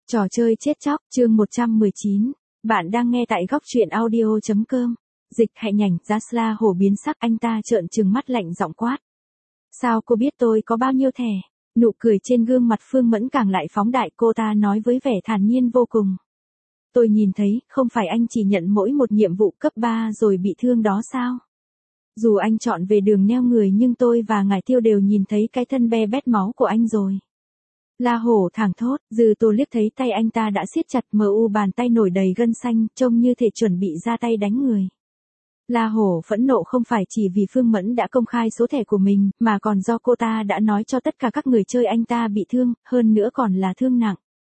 Trò chơi chết chóc, chương 119. Bạn đang nghe tại góc truyện audio.com. Dịch hạnh nhảnh, Jasla hổ biến sắc, anh ta trợn trừng mắt lạnh giọng quát. Sao cô biết tôi có bao nhiêu thẻ? Nụ cười trên gương mặt Phương Mẫn càng lại phóng đại, cô ta nói với vẻ thản nhiên vô cùng. Tôi nhìn thấy, không phải anh chỉ nhận mỗi một nhiệm vụ cấp 3 rồi bị thương đó sao? Dù anh chọn về đường neo người nhưng tôi và Ngải Tiêu đều nhìn thấy cái thân be bét máu của anh rồi. La hổ thẳng thốt, Dư Tô liếc thấy tay anh ta đã siết chặt bàn tay nổi đầy gân xanh, trông như thể chuẩn bị ra tay đánh người. La hổ phẫn nộ không phải chỉ vì Phương Mẫn đã công khai số thẻ của mình, mà còn do cô ta đã nói cho tất cả các người chơi anh ta bị thương, hơn nữa còn là thương nặng.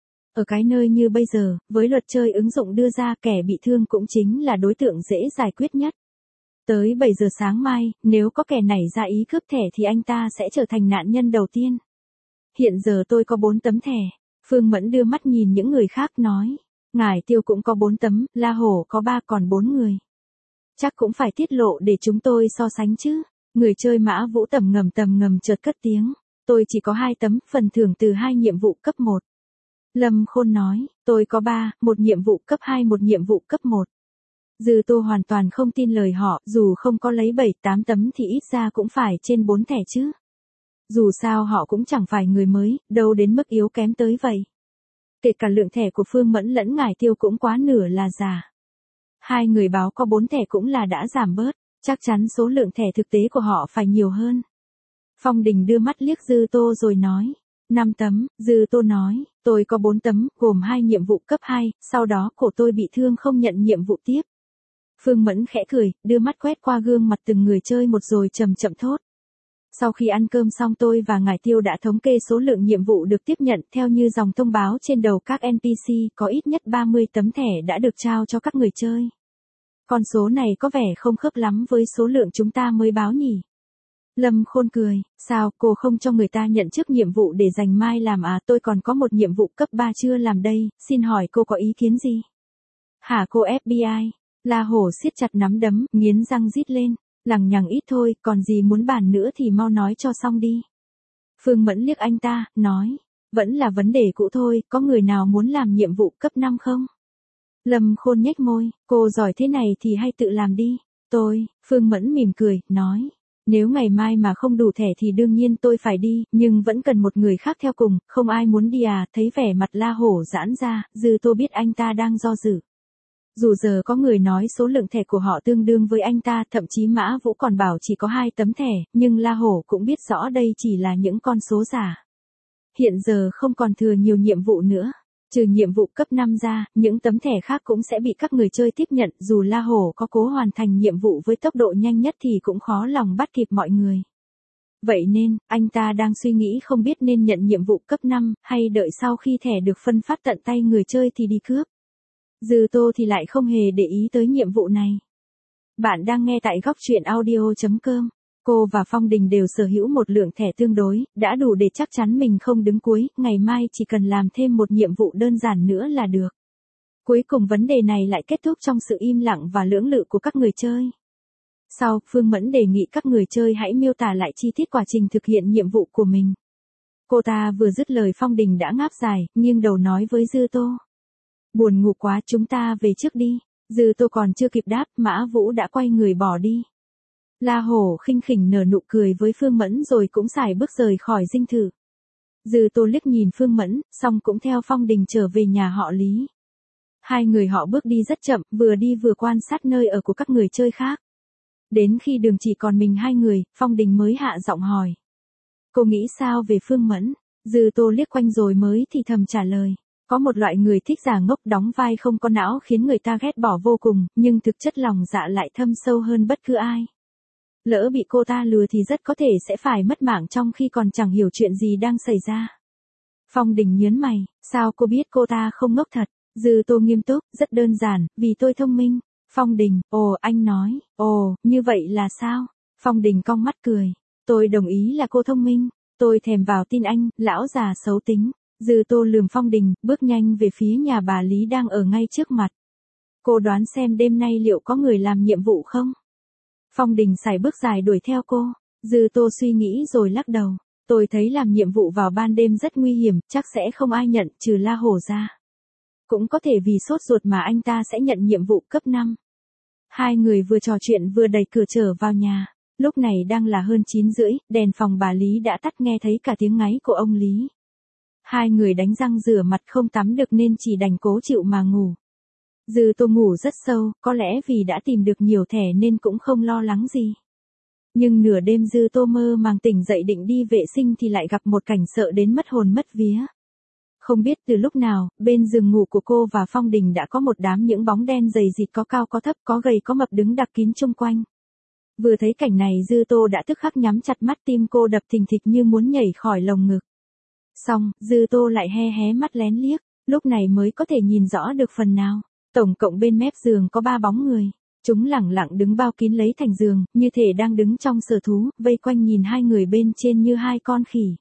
Ở cái nơi như bây giờ, với luật chơi ứng dụng đưa ra, kẻ bị thương cũng chính là đối tượng dễ giải quyết nhất. Tới 7 giờ sáng mai, nếu có kẻ này ra ý cướp thẻ thì anh ta sẽ trở thành nạn nhân đầu tiên. Hiện giờ tôi có 4 tấm thẻ. Phương Mẫn đưa mắt nhìn những người khác nói. Ngải Tiêu cũng có 4 tấm, La Hổ có 3, còn 4 người. Chắc cũng phải tiết lộ để chúng tôi so sánh chứ. Người chơi Mã Vũ tầm ngầm chợt cất tiếng. Tôi chỉ có 2 tấm, phần thưởng từ 2 nhiệm vụ cấp 1. Lâm Khôn nói, tôi có 3, 1 nhiệm vụ cấp 2, 1 nhiệm vụ cấp 1. Dư Tô hoàn toàn không tin lời họ, dù không có lấy 7-8 tấm thì ít ra cũng phải trên 4 thẻ chứ. Dù sao họ cũng chẳng phải người mới, đâu đến mức yếu kém tới vậy. Kể cả lượng thẻ của Phương Mẫn lẫn Ngải Tiêu cũng quá nửa là giả. Hai người báo có 4 thẻ cũng là đã giảm bớt, chắc chắn số lượng thẻ thực tế của họ phải nhiều hơn. Phong Đình đưa mắt liếc Dư Tô rồi nói. 5 tấm, Dư Tô nói, tôi có 4 tấm, gồm 2 nhiệm vụ cấp 2, sau đó cổ tôi bị thương không nhận nhiệm vụ tiếp. Phương Mẫn khẽ cười, đưa mắt quét qua gương mặt từng người chơi một rồi chậm thốt. Sau khi ăn cơm xong tôi và Ngải Tiêu đã thống kê số lượng nhiệm vụ được tiếp nhận theo như dòng thông báo trên đầu các NPC, có ít nhất 30 tấm thẻ đã được trao cho các người chơi. Con số này có vẻ không khớp lắm với số lượng chúng ta mới báo nhỉ. Lâm Khôn cười, sao cô không cho người ta nhận trước nhiệm vụ để dành mai làm à? Tôi còn có một nhiệm vụ cấp 3 chưa làm đây, xin hỏi cô có ý kiến gì? Hả cô FBI? La Hổ siết chặt nắm đấm, nghiến răng rít lên. Lằng nhằng ít thôi, còn gì muốn bàn nữa thì mau nói cho xong đi. Phương Mẫn liếc anh ta, nói. Vẫn là vấn đề cũ thôi, có người nào muốn làm nhiệm vụ cấp 5 không? Lâm Khôn nhếch môi, cô giỏi thế này thì hay tự làm đi. Phương Mẫn mỉm cười, nói. Nếu ngày mai mà không đủ thẻ thì đương nhiên tôi phải đi, nhưng vẫn cần một người khác theo cùng, không ai muốn đi à? Thấy vẻ mặt La Hổ giãn ra, Dư Tô biết anh ta đang do dự. Dù giờ có người nói số lượng thẻ của họ tương đương với anh ta, thậm chí Mã Vũ còn bảo chỉ có 2 tấm thẻ, nhưng La Hổ cũng biết rõ đây chỉ là những con số giả. Hiện giờ không còn thừa nhiều nhiệm vụ nữa. Trừ nhiệm vụ cấp 5 ra, những tấm thẻ khác cũng sẽ bị các người chơi tiếp nhận, dù La Hổ có cố hoàn thành nhiệm vụ với tốc độ nhanh nhất thì cũng khó lòng bắt kịp mọi người. Vậy nên, anh ta đang suy nghĩ không biết nên nhận nhiệm vụ cấp 5, hay đợi sau khi thẻ được phân phát tận tay người chơi thì đi cướp. Dư Tô thì lại không hề để ý tới nhiệm vụ này. Bạn đang nghe tại góc truyện audio.com. Cô và Phong Đình đều sở hữu một lượng thẻ tương đối, đã đủ để chắc chắn mình không đứng cuối, ngày mai chỉ cần làm thêm một nhiệm vụ đơn giản nữa là được. Cuối cùng vấn đề này lại kết thúc trong sự im lặng và lưỡng lự của các người chơi. Sau, Phương Mẫn đề nghị các người chơi hãy miêu tả lại chi tiết quá trình thực hiện nhiệm vụ của mình. Cô ta vừa dứt lời Phong Đình đã ngáp dài, nghiêng đầu nói với Dư Tô. Buồn ngủ quá, chúng ta về trước đi. Dư Tô còn chưa kịp đáp, Mã Vũ đã quay người bỏ đi. La Hổ khinh khỉnh nở nụ cười với Phương Mẫn rồi cũng sải bước rời khỏi dinh thự. Dư Tô liếc nhìn Phương Mẫn, xong cũng theo Phong Đình trở về nhà họ Lý. Hai người họ bước đi rất chậm, vừa đi vừa quan sát nơi ở của các người chơi khác. Đến khi đường chỉ còn mình hai người, Phong Đình mới hạ giọng hỏi. Cô nghĩ sao về Phương Mẫn? Dư Tô liếc quanh rồi mới thì thầm trả lời. Có một loại người thích giả ngốc đóng vai không có não khiến người ta ghét bỏ vô cùng, nhưng thực chất lòng dạ lại thâm sâu hơn bất cứ ai. Lỡ bị cô ta lừa thì rất có thể sẽ phải mất mạng trong khi còn chẳng hiểu chuyện gì đang xảy ra. Phong Đình nhớn mày, sao cô biết cô ta không ngốc thật? Dư Tô nghiêm túc, rất đơn giản, vì tôi thông minh. Phong Đình, anh nói, như vậy là sao? Phong Đình cong mắt cười, tôi đồng ý là cô thông minh, tôi thèm vào tin anh, lão già xấu tính. Dư Tô lườm Phong Đình, bước nhanh về phía nhà bà Lý đang ở ngay trước mặt. Cô đoán xem đêm nay liệu có người làm nhiệm vụ không? Phong Đình sải bước dài đuổi theo cô. Dư Tô suy nghĩ rồi lắc đầu. Tôi thấy làm nhiệm vụ vào ban đêm rất nguy hiểm, chắc sẽ không ai nhận trừ La Hổ ra. cũng có thể vì sốt ruột mà anh ta sẽ nhận nhiệm vụ cấp 5. Hai người vừa trò chuyện vừa đẩy cửa trở vào nhà. Lúc này đang là hơn 9:30, đèn phòng bà Lý đã tắt nghe thấy cả tiếng ngáy của ông Lý. Hai người đánh răng rửa mặt không tắm được nên chỉ đành cố chịu mà ngủ. Dư Tô ngủ rất sâu, có lẽ vì đã tìm được nhiều thẻ nên cũng không lo lắng gì. Nhưng nửa đêm Dư Tô mơ màng tỉnh dậy định đi vệ sinh thì lại gặp một cảnh sợ đến mất hồn mất vía. Không biết từ lúc nào, bên giường ngủ của cô và Phong Đình đã có một đám những bóng đen dày dịt có cao có thấp có gầy có mập đứng đặc kín chung quanh. Vừa thấy cảnh này Dư Tô đã tức khắc nhắm chặt mắt, tim cô đập thình thịch như muốn nhảy khỏi lồng ngực. Xong, Dư Tô lại hé hé mắt lén liếc, lúc này mới có thể nhìn rõ được phần nào. Tổng cộng bên mép giường có 3 bóng người. Chúng lẳng lặng đứng bao kín lấy thành giường, như thể đang đứng trong sở thú, vây quanh nhìn hai người bên trên như hai con khỉ.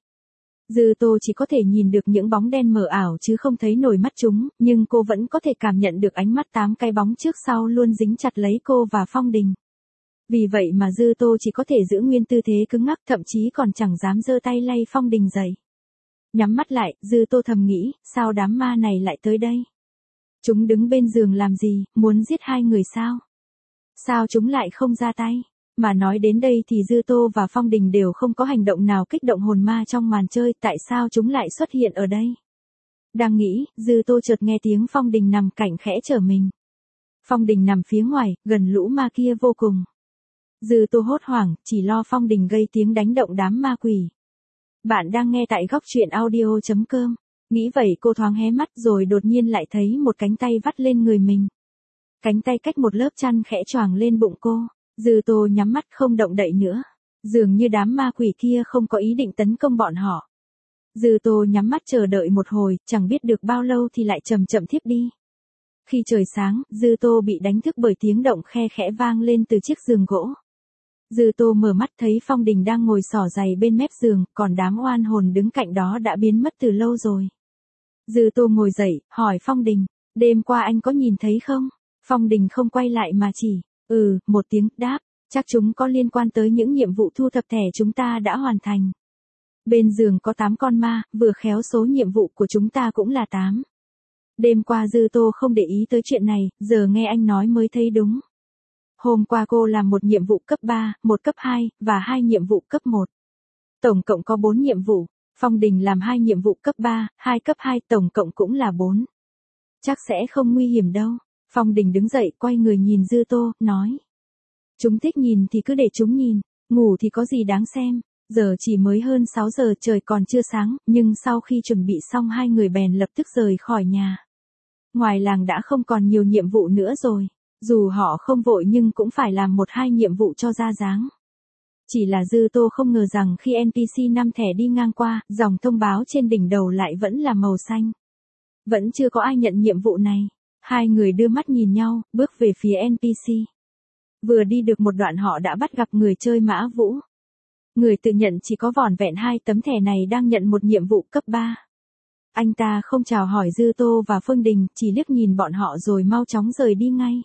Dư Tô chỉ có thể nhìn được những bóng đen mờ ảo chứ không thấy nổi mắt chúng, nhưng cô vẫn có thể cảm nhận được ánh mắt 8 cái bóng trước sau luôn dính chặt lấy cô và Phong Đình. Vì vậy mà Dư Tô chỉ có thể giữ nguyên tư thế cứng ngắc, thậm chí còn chẳng dám giơ tay lay Phong Đình dậy. Nhắm mắt lại, Dư Tô thầm nghĩ, sao đám ma này lại tới đây? Chúng đứng bên giường làm gì, muốn giết hai người sao? Sao chúng lại không ra tay? Mà nói đến đây thì Dư Tô và Phong Đình đều không có hành động nào kích động hồn ma trong màn chơi, tại sao chúng lại xuất hiện ở đây? Đang nghĩ, Dư Tô chợt nghe tiếng Phong Đình nằm cạnh khẽ trở mình. Phong Đình nằm phía ngoài, gần lũ ma kia vô cùng. Dư Tô hốt hoảng, chỉ lo Phong Đình gây tiếng đánh động đám ma quỷ. Bạn đang nghe tại góc truyện audio.com. Nghĩ vậy cô thoáng hé mắt rồi đột nhiên lại thấy một cánh tay vắt lên người mình. Cánh tay cách một lớp chăn khẽ choàng lên bụng cô. Dư Tô nhắm mắt không động đậy nữa. Dường như đám ma quỷ kia không có ý định tấn công bọn họ. Dư Tô nhắm mắt chờ đợi một hồi, chẳng biết được bao lâu thì lại chậm chậm thiếp đi. Khi trời sáng, Dư Tô bị đánh thức bởi tiếng động khe khẽ vang lên từ chiếc giường gỗ. Dư Tô mở mắt thấy Phong Đình đang ngồi xỏ giày bên mép giường, còn đám oan hồn đứng cạnh đó đã biến mất từ lâu rồi. Dư Tô ngồi dậy, hỏi Phong Đình, đêm qua anh có nhìn thấy không? Phong Đình không quay lại mà chỉ, một tiếng, đáp, chắc chúng có liên quan tới những nhiệm vụ thu thập thẻ chúng ta đã hoàn thành. Bên giường có 8 con ma, vừa khéo số nhiệm vụ của chúng ta cũng là 8. Đêm qua Dư Tô không để ý tới chuyện này, giờ nghe anh nói mới thấy đúng. Hôm qua cô làm một nhiệm vụ cấp 3, một cấp 2, và 2 nhiệm vụ cấp 1. Tổng cộng có 4 nhiệm vụ. Phong Đình làm 2 nhiệm vụ cấp 3, 2 cấp 2, tổng cộng cũng là 4. Chắc sẽ không nguy hiểm đâu. Phong Đình đứng dậy, quay người nhìn Dư Tô, nói. Chúng thích nhìn thì cứ để chúng nhìn, ngủ thì có gì đáng xem. Giờ chỉ mới hơn 6 giờ, trời còn chưa sáng, nhưng sau khi chuẩn bị xong hai người bèn lập tức rời khỏi nhà. Ngoài làng đã không còn nhiều nhiệm vụ nữa rồi. Dù họ không vội nhưng cũng phải làm 1-2 nhiệm vụ cho ra dáng. Chỉ là Dư Tô không ngờ rằng khi NPC 5 thẻ đi ngang qua, dòng thông báo trên đỉnh đầu lại vẫn là màu xanh. Vẫn chưa có ai nhận nhiệm vụ này. Hai người đưa mắt nhìn nhau, bước về phía NPC. Vừa đi được một đoạn họ đã bắt gặp người chơi Mã Vũ. Người tự nhận chỉ có vỏn vẹn 2 tấm thẻ này đang nhận một nhiệm vụ cấp 3. Anh ta không chào hỏi Dư Tô và Phương Đình, chỉ liếc nhìn bọn họ rồi mau chóng rời đi ngay.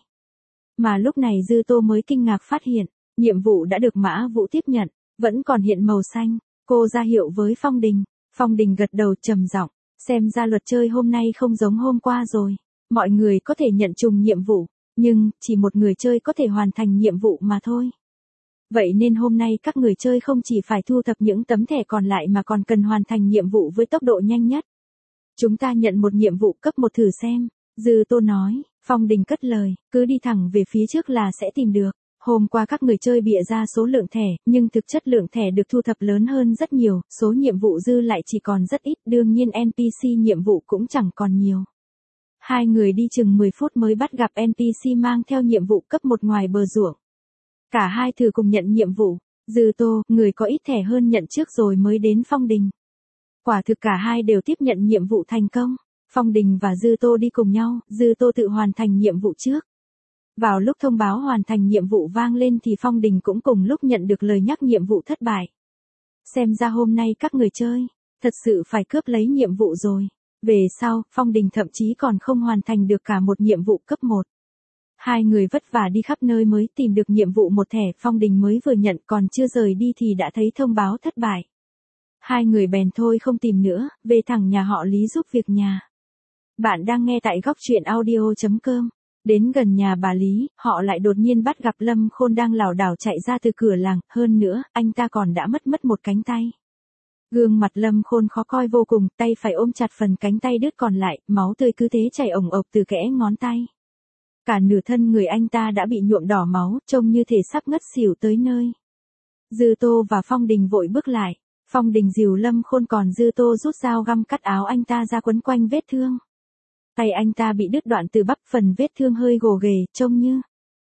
Mà lúc này Dư Tô mới kinh ngạc phát hiện, nhiệm vụ đã được Mã Vũ tiếp nhận, vẫn còn hiện màu xanh. Cô ra hiệu với Phong Đình. Phong Đình gật đầu trầm giọng, xem ra luật chơi hôm nay không giống hôm qua rồi. Mọi người có thể nhận trùng nhiệm vụ, nhưng chỉ một người chơi có thể hoàn thành nhiệm vụ mà thôi. Vậy nên hôm nay các người chơi không chỉ phải thu thập những tấm thẻ còn lại mà còn cần hoàn thành nhiệm vụ với tốc độ nhanh nhất. Chúng ta nhận một nhiệm vụ cấp 1 thử xem, Dư Tô nói. Phong Đình cất lời, cứ đi thẳng về phía trước là sẽ tìm được. Hôm qua các người chơi bịa ra số lượng thẻ, nhưng thực chất lượng thẻ được thu thập lớn hơn rất nhiều, số nhiệm vụ dư lại chỉ còn rất ít, đương nhiên NPC nhiệm vụ cũng chẳng còn nhiều. Hai người đi chừng 10 phút mới bắt gặp NPC mang theo nhiệm vụ cấp 1 ngoài bờ ruộng. Cả hai thử cùng nhận nhiệm vụ. Dư Tô, người có ít thẻ hơn nhận trước rồi mới đến Phong Đình. Quả thực cả hai đều tiếp nhận nhiệm vụ thành công. Phong Đình và Dư Tô đi cùng nhau, Dư Tô tự hoàn thành nhiệm vụ trước. Vào lúc thông báo hoàn thành nhiệm vụ vang lên thì Phong Đình cũng cùng lúc nhận được lời nhắc nhiệm vụ thất bại. Xem ra hôm nay các người chơi, thật sự phải cướp lấy nhiệm vụ rồi. Về sau, Phong Đình thậm chí còn không hoàn thành được cả một nhiệm vụ cấp 1. Hai người vất vả đi khắp nơi mới tìm được nhiệm vụ một thẻ, Phong Đình mới vừa nhận còn chưa rời đi thì đã thấy thông báo thất bại. Hai người bèn thôi không tìm nữa, về thẳng nhà họ Lý giúp việc nhà. Bạn đang nghe tại góc truyện audio.com. Đến gần nhà bà Lý, họ lại đột nhiên bắt gặp Lâm Khôn đang lảo đảo chạy ra từ cửa làng, hơn nữa, anh ta còn đã mất một cánh tay. Gương mặt Lâm Khôn khó coi vô cùng, tay phải ôm chặt phần cánh tay đứt còn lại, máu tươi cứ thế chảy ồng ộc từ kẽ ngón tay. Cả nửa thân người anh ta đã bị nhuộm đỏ máu, trông như thể sắp ngất xỉu tới nơi. Dư Tô và Phong Đình vội bước lại. Phong Đình dìu Lâm Khôn còn Dư Tô rút dao găm cắt áo anh ta ra quấn quanh vết thương. Tay anh ta bị đứt đoạn từ bắp, phần vết thương hơi gồ ghề, trông như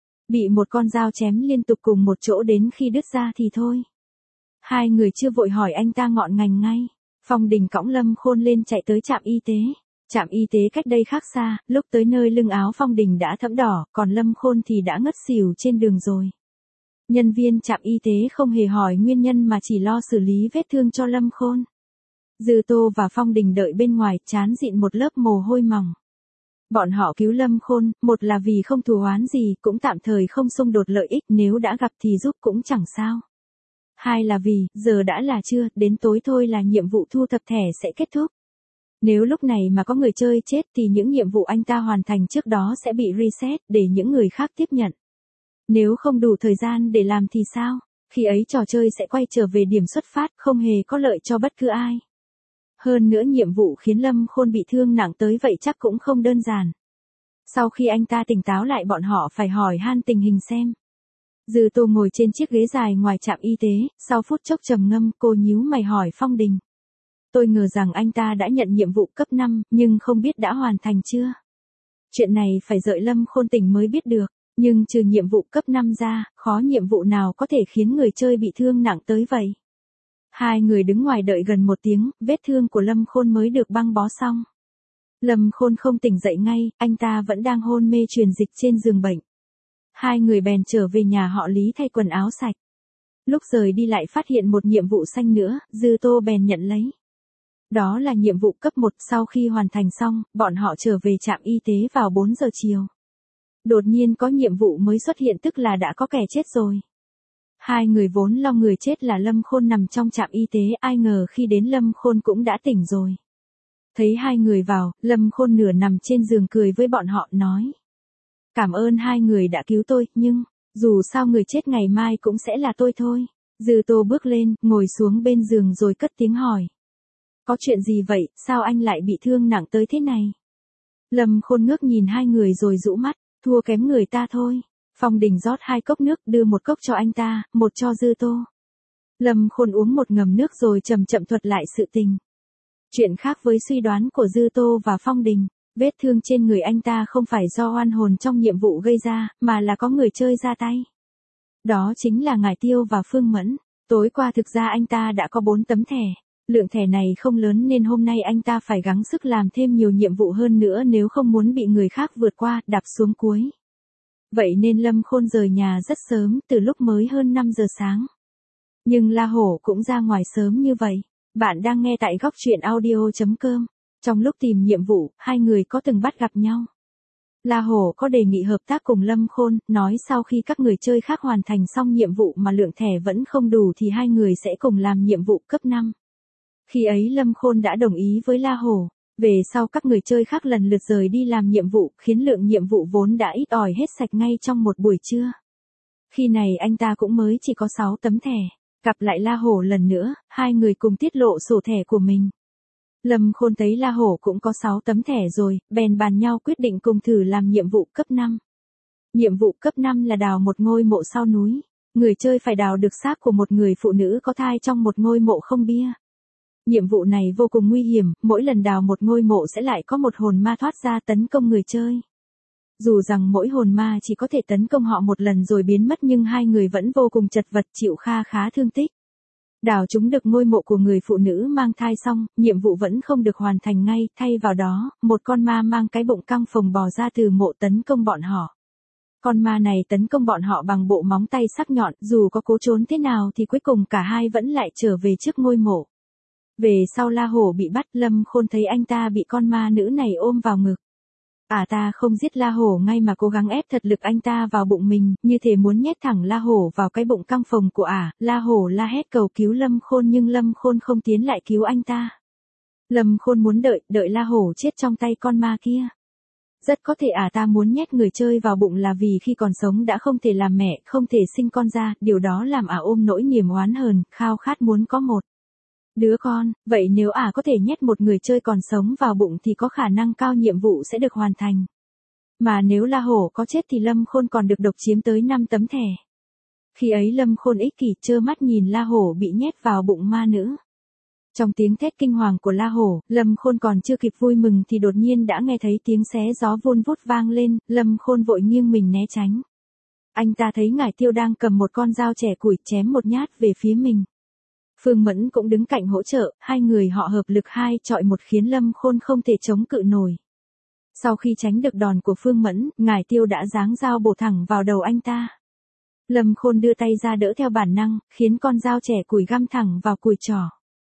bị một con dao chém liên tục cùng một chỗ đến khi đứt ra thì thôi. Hai người chưa vội hỏi anh ta ngọn ngành ngay. Phong Đình cõng Lâm Khôn lên chạy tới trạm y tế. Trạm y tế cách đây khác xa, lúc tới nơi lưng áo Phong Đình đã thẫm đỏ, còn Lâm Khôn thì đã ngất xỉu trên đường rồi. Nhân viên trạm y tế không hề hỏi nguyên nhân mà chỉ lo xử lý vết thương cho Lâm Khôn. Dư Tô và Phong Đình đợi bên ngoài, trán dịn một lớp mồ hôi mỏng. Bọn họ cứu Lâm Khôn, một là vì không thù oán gì, cũng tạm thời không xung đột lợi ích, nếu đã gặp thì giúp cũng chẳng sao. Hai là vì, giờ đã là trưa, đến tối thôi là nhiệm vụ thu thập thẻ sẽ kết thúc. Nếu lúc này mà có người chơi chết thì những nhiệm vụ anh ta hoàn thành trước đó sẽ bị reset để những người khác tiếp nhận. Nếu không đủ thời gian để làm thì sao? Khi ấy trò chơi sẽ quay trở về điểm xuất phát, không hề có lợi cho bất cứ ai. Hơn nữa nhiệm vụ khiến Lâm Khôn bị thương nặng tới vậy chắc cũng không đơn giản. Sau khi anh ta tỉnh táo lại bọn họ phải hỏi han tình hình xem. Dư Tô ngồi trên chiếc ghế dài ngoài trạm y tế, sau phút chốc trầm ngâm cô nhíu mày hỏi Phong Đình. Tôi ngờ rằng anh ta đã nhận nhiệm vụ cấp 5, nhưng không biết đã hoàn thành chưa. Chuyện này phải đợi Lâm Khôn tỉnh mới biết được, nhưng trừ nhiệm vụ cấp 5 ra, khó nhiệm vụ nào có thể khiến người chơi bị thương nặng tới vậy. Hai người đứng ngoài đợi gần một tiếng, vết thương của Lâm Khôn mới được băng bó xong. Lâm Khôn không tỉnh dậy ngay, anh ta vẫn đang hôn mê truyền dịch trên giường bệnh. Hai người bèn trở về nhà họ Lý thay quần áo sạch. Lúc rời đi lại phát hiện một nhiệm vụ xanh nữa, Dư Tô bèn nhận lấy. Đó là nhiệm vụ cấp 1, sau khi hoàn thành xong, bọn họ trở về trạm y tế vào 4 giờ chiều. Đột nhiên có nhiệm vụ mới xuất hiện tức là đã có kẻ chết rồi. Hai người vốn lo người chết là Lâm Khôn nằm trong trạm y tế, ai ngờ khi đến Lâm Khôn cũng đã tỉnh rồi. Thấy hai người vào, Lâm Khôn nửa nằm trên giường cười với bọn họ nói. Cảm ơn hai người đã cứu tôi, nhưng, dù sao người chết ngày mai cũng sẽ là tôi thôi. Dư Tô bước lên, ngồi xuống bên giường rồi cất tiếng hỏi. Có chuyện gì vậy, sao anh lại bị thương nặng tới thế này? Lâm Khôn ngước nhìn hai người rồi rũ mắt, thua kém người ta thôi. Phong Đình rót 2 cốc nước, đưa một cốc cho anh ta, một cho Dư Tô. Lâm Khôn uống một ngụm nước rồi chậm chậm thuật lại sự tình. Chuyện khác với suy đoán của Dư Tô và Phong Đình, vết thương trên người anh ta không phải do oan hồn trong nhiệm vụ gây ra, mà là có người chơi ra tay. Đó chính là Ngải Tiêu và Phương Mẫn. Tối qua thực ra anh ta đã có 4 tấm thẻ. Lượng thẻ này không lớn nên hôm nay anh ta phải gắng sức làm thêm nhiều nhiệm vụ hơn nữa nếu không muốn bị người khác vượt qua, đạp xuống cuối. Vậy nên Lâm Khôn rời nhà rất sớm, từ lúc mới hơn 5 giờ sáng. Nhưng La Hổ cũng ra ngoài sớm như vậy. Bạn đang nghe tại góc truyện audio.com. Trong lúc tìm nhiệm vụ, hai người có từng bắt gặp nhau. La Hổ có đề nghị hợp tác cùng Lâm Khôn, nói sau khi các người chơi khác hoàn thành xong nhiệm vụ mà lượng thẻ vẫn không đủ thì hai người sẽ cùng làm nhiệm vụ cấp 5. Khi ấy Lâm Khôn đã đồng ý với La Hổ. Về sau các người chơi khác lần lượt rời đi làm nhiệm vụ, khiến lượng nhiệm vụ vốn đã ít ỏi hết sạch ngay trong một buổi trưa. Khi này anh ta cũng mới chỉ có 6 tấm thẻ. Gặp lại La Hổ lần nữa, hai người cùng tiết lộ sổ thẻ của mình. Lâm Khôn thấy La Hổ cũng có 6 tấm thẻ rồi, bèn bàn nhau quyết định cùng thử làm nhiệm vụ cấp 5. Nhiệm vụ cấp 5 là đào một ngôi mộ sau núi. Người chơi phải đào được xác của một người phụ nữ có thai trong một ngôi mộ không bia. Nhiệm vụ này vô cùng nguy hiểm, mỗi lần đào một ngôi mộ sẽ lại có một hồn ma thoát ra tấn công người chơi. Dù rằng mỗi hồn ma chỉ có thể tấn công họ một lần rồi biến mất nhưng hai người vẫn vô cùng chật vật chịu khá thương tích. Đào chúng được ngôi mộ của người phụ nữ mang thai xong, nhiệm vụ vẫn không được hoàn thành ngay, thay vào đó, một con ma mang cái bụng căng phồng bò ra từ mộ tấn công bọn họ. Con ma này tấn công bọn họ bằng bộ móng tay sắc nhọn, dù có cố trốn thế nào thì cuối cùng cả hai vẫn lại trở về trước ngôi mộ. Về sau La Hổ bị bắt, Lâm Khôn thấy anh ta bị con ma nữ này ôm vào ngực. Ta không giết La Hổ ngay mà cố gắng ép thật lực anh ta vào bụng mình, như thể muốn nhét thẳng La Hổ vào cái bụng căng phồng của La Hổ la hét cầu cứu Lâm Khôn nhưng Lâm Khôn không tiến lại cứu anh ta. Lâm Khôn muốn đợi La Hổ chết trong tay con ma kia. Rất có thể ta muốn nhét người chơi vào bụng là vì khi còn sống đã không thể làm mẹ, không thể sinh con ra, điều đó làm ôm nỗi niềm oán hờn, khao khát muốn có một đứa con, vậy nếu có thể nhét một người chơi còn sống vào bụng thì có khả năng cao nhiệm vụ sẽ được hoàn thành. Mà nếu La Hổ có chết thì Lâm Khôn còn được độc chiếm tới 5 tấm thẻ. Khi ấy Lâm Khôn ích kỷ trơ mắt nhìn La Hổ bị nhét vào bụng ma nữ. Trong tiếng thét kinh hoàng của La Hổ, Lâm Khôn còn chưa kịp vui mừng thì đột nhiên đã nghe thấy tiếng xé gió vun vút vang lên, Lâm Khôn vội nghiêng mình né tránh. Anh ta thấy Ngải Tiêu đang cầm một con dao chẻ củi chém một nhát về phía mình. Phương Mẫn cũng đứng cạnh hỗ trợ, hai người họ hợp lực 2 chọi 1 khiến Lâm Khôn không thể chống cự nổi. Sau khi tránh được đòn của Phương Mẫn, Ngải Tiêu đã giáng dao bổ thẳng vào đầu anh ta. Lâm Khôn đưa tay ra đỡ theo bản năng, khiến con dao chẻ củi găm thẳng vào cùi trỏ.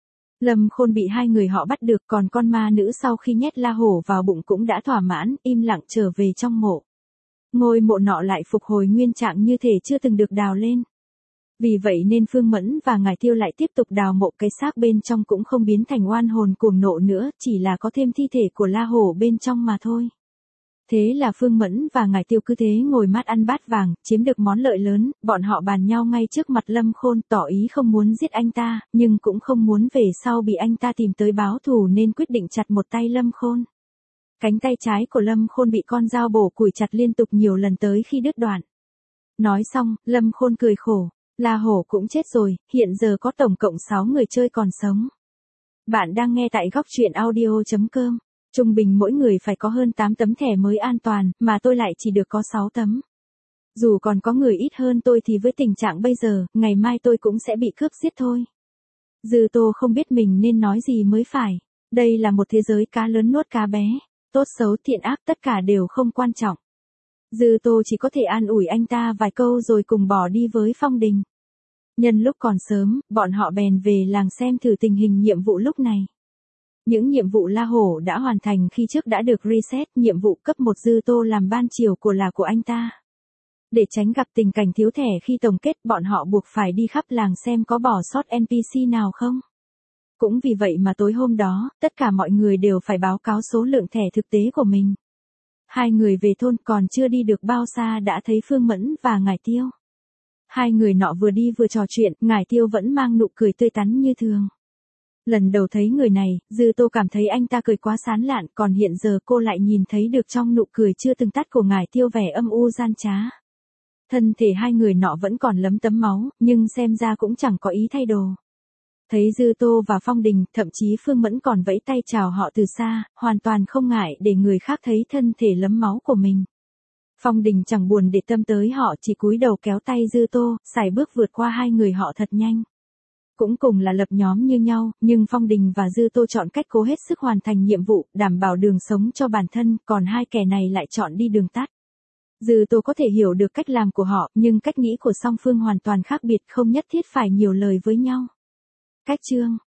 Lâm Khôn bị hai người họ bắt được, còn con ma nữ sau khi nhét La Hổ vào bụng cũng đã thỏa mãn, im lặng trở về trong mộ. Ngôi mộ nọ lại phục hồi nguyên trạng như thể chưa từng được đào lên. Vì vậy nên Phương Mẫn và Ngải Tiêu lại tiếp tục đào mộ, cái xác bên trong cũng không biến thành oan hồn cuồng nộ nữa, chỉ là có thêm thi thể của La Hổ bên trong mà thôi. Thế là Phương Mẫn và Ngải Tiêu cứ thế ngồi mát ăn bát vàng, chiếm được món lợi lớn, bọn họ bàn nhau ngay trước mặt Lâm Khôn, tỏ ý không muốn giết anh ta, nhưng cũng không muốn về sau bị anh ta tìm tới báo thù nên quyết định chặt một tay Lâm Khôn. Cánh tay trái của Lâm Khôn bị con dao bổ củi chặt liên tục nhiều lần tới khi đứt đoạn. Nói xong, Lâm Khôn cười khổ, La Hổ cũng chết rồi, hiện giờ có tổng cộng 6 người chơi còn sống. Bạn đang nghe tại góc truyện audio.com. Trung bình mỗi người phải có hơn 8 tấm thẻ mới an toàn, mà tôi lại chỉ được có 6 tấm. Dù còn có người ít hơn tôi thì với tình trạng bây giờ, ngày mai tôi cũng sẽ bị cướp giết thôi. Dư Tô không biết mình nên nói gì mới phải. Đây là một thế giới cá lớn nuốt cá bé. Tốt xấu thiện ác tất cả đều không quan trọng. Dư Tô chỉ có thể an ủi anh ta vài câu rồi cùng bỏ đi với Phong Đình. Nhân lúc còn sớm, bọn họ bèn về làng xem thử tình hình nhiệm vụ lúc này. Những nhiệm vụ La Hổ đã hoàn thành khi trước đã được reset, nhiệm vụ cấp 1 Dư Tô làm ban chiều là của anh ta. Để tránh gặp tình cảnh thiếu thẻ khi tổng kết, bọn họ buộc phải đi khắp làng xem có bỏ sót NPC nào không. Cũng vì vậy mà tối hôm đó, tất cả mọi người đều phải báo cáo số lượng thẻ thực tế của mình. Hai người về thôn còn chưa đi được bao xa đã thấy Phương Mẫn và Ngải Tiêu. Hai người nọ vừa đi vừa trò chuyện, Ngải Tiêu vẫn mang nụ cười tươi tắn như thường. Lần đầu thấy người này, Dư Tô cảm thấy anh ta cười quá sán lạn, còn hiện giờ cô lại nhìn thấy được trong nụ cười chưa từng tắt của Ngải Tiêu vẻ âm u gian trá. Thân thể hai người nọ vẫn còn lấm tấm máu, nhưng xem ra cũng chẳng có ý thay đồ. Thấy Dư Tô và Phong Đình, thậm chí Phương Mẫn còn vẫy tay chào họ từ xa, hoàn toàn không ngại để người khác thấy thân thể lấm máu của mình. Phong Đình chẳng buồn để tâm tới họ, chỉ cúi đầu kéo tay Dư Tô, sải bước vượt qua hai người họ thật nhanh. Cũng cùng là lập nhóm như nhau, nhưng Phong Đình và Dư Tô chọn cách cố hết sức hoàn thành nhiệm vụ, đảm bảo đường sống cho bản thân, còn hai kẻ này lại chọn đi đường tắt. Dư Tô có thể hiểu được cách làm của họ, nhưng cách nghĩ của song phương hoàn toàn khác biệt, không nhất thiết phải nhiều lời với nhau. Cách chương